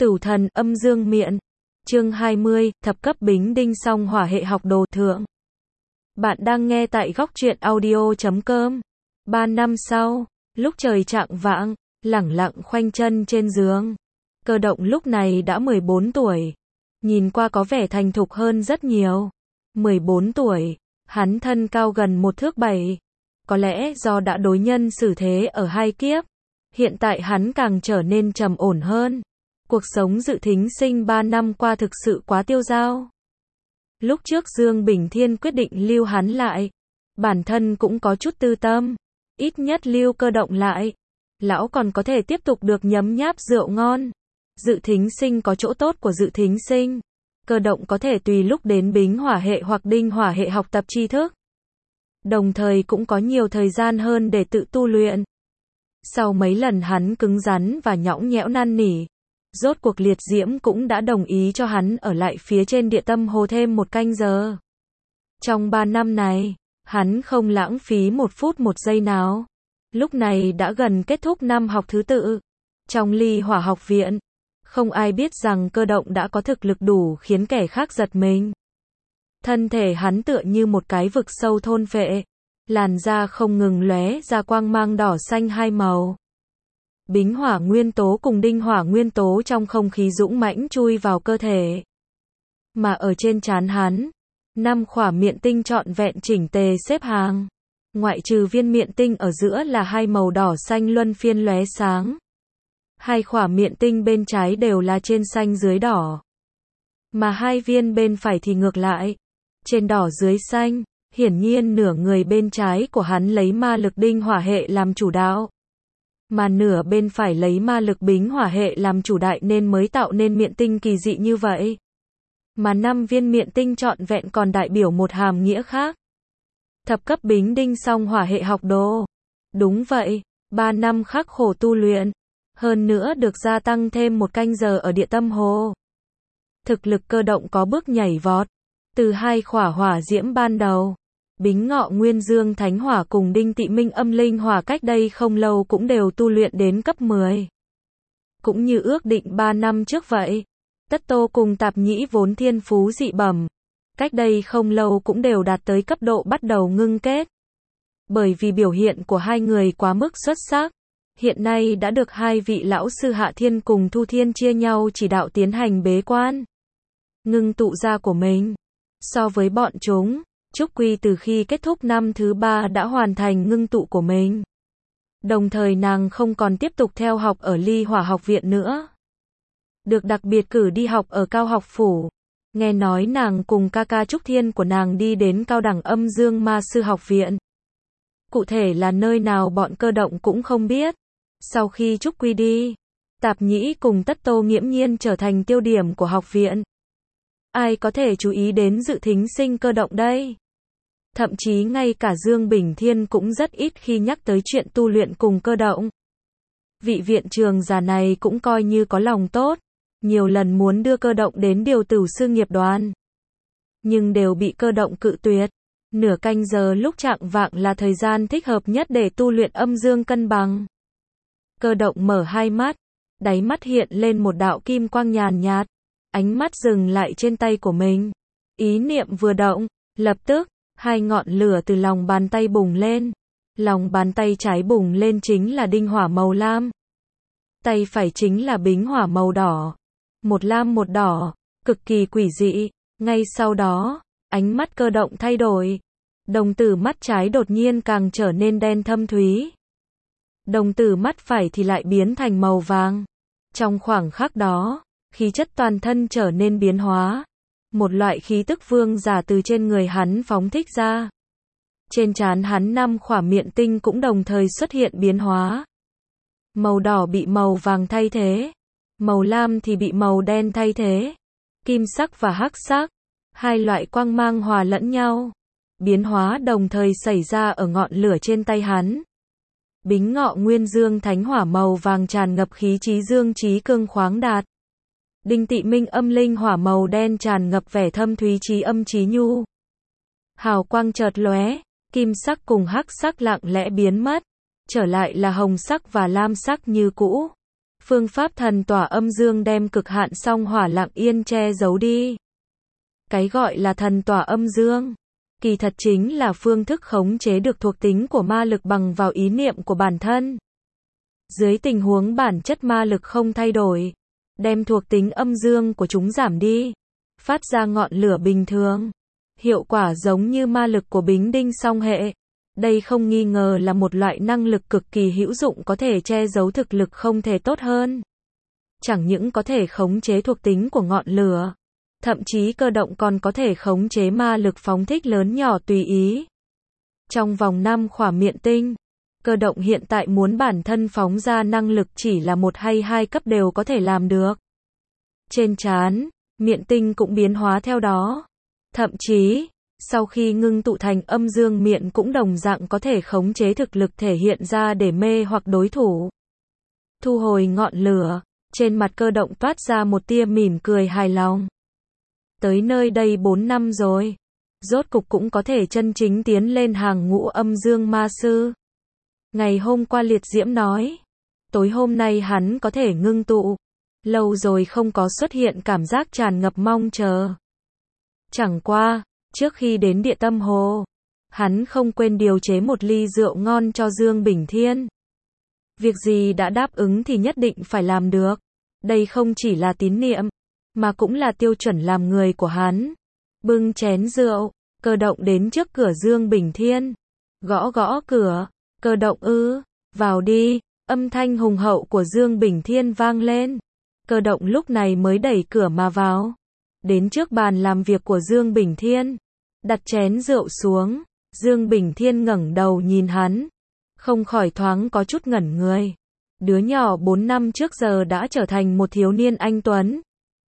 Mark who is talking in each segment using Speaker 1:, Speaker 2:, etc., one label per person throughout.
Speaker 1: Tửu thần âm dương miện. Chương 20, thập cấp bính đinh song hỏa hệ học đồ thượng. Bạn đang nghe tại góc truyện audio.com. 3 năm sau, lúc trời chạng vạng, lẳng lặng khoanh chân trên giường. Cơ động lúc này đã 14 tuổi. Nhìn qua có vẻ thành thục hơn rất nhiều. 14 tuổi, hắn thân cao gần 1 thước 7. Có lẽ do đã đối nhân xử thế ở 2 kiếp. Hiện tại hắn càng trở nên trầm ổn hơn. Cuộc sống dự thính sinh 3 năm qua thực sự quá tiêu dao. Lúc trước Dương Bình Thiên quyết định lưu hắn lại. Bản thân cũng có chút tư tâm. Ít nhất lưu Cơ động lại. Lão còn có thể tiếp tục được nhấm nháp rượu ngon. Dự thính sinh có chỗ tốt của dự thính sinh. Cơ động có thể tùy lúc đến bính hỏa hệ hoặc đinh hỏa hệ học tập tri thức. Đồng thời cũng có nhiều thời gian hơn để tự tu luyện. Sau mấy lần hắn cứng rắn và nhõng nhẽo năn nỉ, rốt cuộc Liệt Diễm cũng đã đồng ý cho hắn ở lại phía trên địa tâm hồ thêm 1 canh giờ. Trong 3 năm này, hắn không lãng phí 1 phút 1 giây nào. Lúc này đã gần kết thúc năm học thứ tự. Trong Ly Hỏa học viện, không ai biết rằng Cơ động đã có thực lực đủ khiến kẻ khác giật mình. Thân thể hắn tựa như một cái vực sâu thôn phệ. Làn da không ngừng lóe ra quang mang đỏ xanh 2 màu. Bính hỏa nguyên tố cùng đinh hỏa nguyên tố trong không khí dũng mãnh chui vào cơ thể. Mà ở trên trán hắn, 5 khỏa miện tinh trọn vẹn chỉnh tề xếp hàng. Ngoại trừ viên miện tinh ở giữa là 2 màu đỏ xanh luân phiên lóe sáng. 2 khỏa miện tinh bên trái đều là trên xanh dưới đỏ. Mà 2 viên bên phải thì ngược lại. Trên đỏ dưới xanh. Hiển nhiên nửa người bên trái của hắn lấy ma lực đinh hỏa hệ làm chủ đạo. Mà nửa bên phải lấy ma lực bính hỏa hệ làm chủ đại nên mới tạo nên miện tinh kỳ dị như vậy. Mà 5 viên miện tinh trọn vẹn còn đại biểu một hàm nghĩa khác. Thập cấp bính đinh song hỏa hệ học đồ. Đúng vậy, 3 năm khắc khổ tu luyện. Hơn nữa được gia tăng thêm 1 canh giờ ở địa tâm hồ. Thực lực Cơ động có bước nhảy vọt. Từ 2 khỏa hỏa diễm ban đầu. Bính ngọ nguyên dương thánh hỏa cùng đinh tị minh âm linh hỏa cách đây không lâu cũng đều tu luyện đến cấp 10. Cũng như ước định 3 năm trước vậy. Tất Tô cùng Tạp Nhĩ vốn thiên phú dị bẩm. Cách đây không lâu cũng đều đạt tới cấp độ bắt đầu ngưng kết. Bởi vì biểu hiện của 2 người quá mức xuất sắc. Hiện nay đã được 2 vị lão sư Hạ Thiên cùng Thu Thiên chia nhau chỉ đạo tiến hành bế quan. Ngưng tụ ra của mình. So với bọn chúng, Trúc Quy từ khi kết thúc năm thứ 3 đã hoàn thành ngưng tụ của mình. Đồng thời nàng không còn tiếp tục theo học ở Ly Hỏa học viện nữa. Được đặc biệt cử đi học ở Cao học phủ. Nghe nói nàng cùng ca ca Trúc Thiên của nàng đi đến Cao đẳng âm dương ma sư học viện. Cụ thể là nơi nào bọn Cơ động cũng không biết. Sau khi Trúc Quy đi, Tạp Nhĩ cùng Tất Tô nghiễm nhiên trở thành tiêu điểm của học viện. Ai có thể chú ý đến dự thính sinh Cơ động đây? Thậm chí ngay cả Dương Bình Thiên cũng rất ít khi nhắc tới chuyện tu luyện cùng Cơ động. Vị viện trường già này cũng coi như có lòng tốt, nhiều lần muốn đưa Cơ động đến điều tử sư nghiệp đoàn. Nhưng đều bị Cơ động cự tuyệt. Nửa canh giờ lúc chạng vạng là thời gian thích hợp nhất để tu luyện âm dương cân bằng. Cơ động mở 2 mắt, đáy mắt hiện lên một đạo kim quang nhàn nhạt. Ánh mắt dừng lại trên tay của mình. Ý niệm vừa động, lập tức, 2 ngọn lửa từ lòng bàn tay bùng lên. Lòng bàn tay trái bùng lên chính là đinh hỏa màu lam. Tay phải chính là bính hỏa màu đỏ. Một lam một đỏ, cực kỳ quỷ dị. Ngay sau đó, ánh mắt Cơ động thay đổi. Đồng tử mắt trái đột nhiên càng trở nên đen thâm thúy. Đồng tử mắt phải thì lại biến thành màu vàng. Trong khoảng khắc đó, khí chất toàn thân trở nên biến hóa. Một loại khí tức vương giả từ trên người hắn phóng thích ra. Trên trán hắn 5 khỏa miện tinh cũng đồng thời xuất hiện biến hóa. Màu đỏ bị màu vàng thay thế. Màu lam thì bị màu đen thay thế. Kim sắc và hắc sắc. 2 loại quang mang hòa lẫn nhau. Biến hóa đồng thời xảy ra ở ngọn lửa trên tay hắn. Bính ngọ nguyên dương thánh hỏa màu vàng tràn ngập khí trí dương trí cương khoáng đạt. Đinh tị minh âm linh hỏa màu đen tràn ngập vẻ thâm thúy trí âm trí nhu. Hào quang chợt lóe, kim sắc cùng hắc sắc lặng lẽ biến mất, trở lại là hồng sắc và lam sắc như cũ. Phương pháp thần tỏa âm dương đem cực hạn song hỏa lặng yên che giấu đi. Cái gọi là thần tỏa âm dương, kỳ thật chính là phương thức khống chế được thuộc tính của ma lực bằng vào ý niệm của bản thân. Dưới tình huống bản chất ma lực không thay đổi, đem thuộc tính âm dương của chúng giảm đi, phát ra ngọn lửa bình thường. Hiệu quả giống như ma lực của Bính Đinh song hệ. Đây không nghi ngờ là một loại năng lực cực kỳ hữu dụng có thể che giấu thực lực không thể tốt hơn. Chẳng những có thể khống chế thuộc tính của ngọn lửa, thậm chí cơ động còn có thể khống chế ma lực phóng thích lớn nhỏ tùy ý. Trong vòng 5 khỏa miện tinh, cơ động hiện tại muốn bản thân phóng ra năng lực chỉ là 1 hay 2 cấp đều có thể làm được. Trên trán, miện tinh cũng biến hóa theo đó. Thậm chí, sau khi ngưng tụ thành âm dương miện cũng đồng dạng có thể khống chế thực lực thể hiện ra để mê hoặc đối thủ. Thu hồi ngọn lửa, trên mặt cơ động toát ra một tia mỉm cười hài lòng. Tới nơi đây 4 năm rồi, rốt cục cũng có thể chân chính tiến lên hàng ngũ âm dương ma sư. Ngày hôm qua Liệt Diễm nói, tối hôm nay hắn có thể ngưng tụ. Lâu rồi không có xuất hiện cảm giác tràn ngập mong chờ. Chẳng qua, trước khi đến Địa Tâm Hồ, hắn không quên điều chế một ly rượu ngon cho Dương Bình Thiên. Việc gì đã đáp ứng thì nhất định phải làm được. Đây không chỉ là tín niệm, mà cũng là tiêu chuẩn làm người của hắn. Bưng chén rượu, cơ động đến trước cửa Dương Bình Thiên. Gõ gõ cửa, cơ động vào đi, âm thanh hùng hậu của Dương Bình Thiên vang lên. Cơ động lúc này mới đẩy cửa mà vào. Đến trước bàn làm việc của Dương Bình Thiên, đặt chén rượu xuống. Dương Bình Thiên ngẩng đầu nhìn hắn, không khỏi thoáng có chút ngẩn người. Đứa nhỏ 4 năm trước giờ đã trở thành một thiếu niên anh tuấn.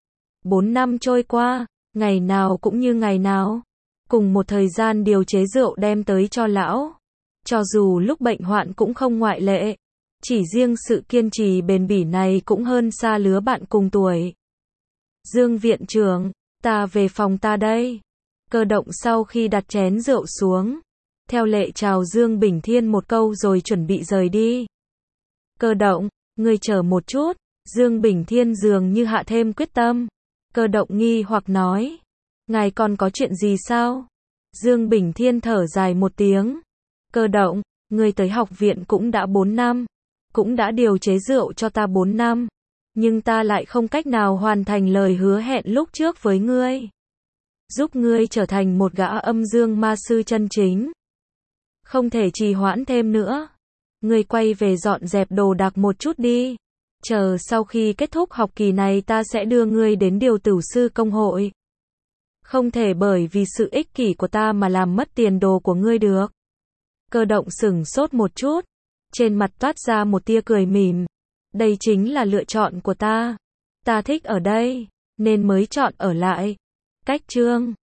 Speaker 1: 4 năm trôi qua, ngày nào cũng như ngày nào, cùng một thời gian điều chế rượu đem tới cho lão. Cho dù lúc bệnh hoạn cũng không ngoại lệ. Chỉ riêng sự kiên trì bền bỉ này cũng hơn xa lứa bạn cùng tuổi. Dương viện trưởng, ta về phòng ta đây. Cơ động sau khi đặt chén rượu xuống, theo lệ chào Dương Bình Thiên một câu rồi chuẩn bị rời đi. Cơ động, ngươi chờ một chút. Dương Bình Thiên dường như hạ thêm quyết tâm. Cơ động nghi hoặc nói, ngài còn có chuyện gì sao? Dương Bình Thiên thở dài một tiếng. Cơ động, ngươi tới học viện cũng đã 4 năm. Cũng đã điều chế rượu cho ta 4 năm. Nhưng ta lại không cách nào hoàn thành lời hứa hẹn lúc trước với ngươi. Giúp ngươi trở thành một gã âm dương ma sư chân chính. Không thể trì hoãn thêm nữa. Ngươi quay về dọn dẹp đồ đạc một chút đi. Chờ sau khi kết thúc học kỳ này ta sẽ đưa ngươi đến điều tử sư công hội. Không thể bởi vì sự ích kỷ của ta mà làm mất tiền đồ của ngươi được. Cơ động sửng sốt một chút. Trên mặt toát ra một tia cười mỉm. Đây chính là lựa chọn của ta. Ta thích ở đây, nên mới chọn ở lại. Cách chương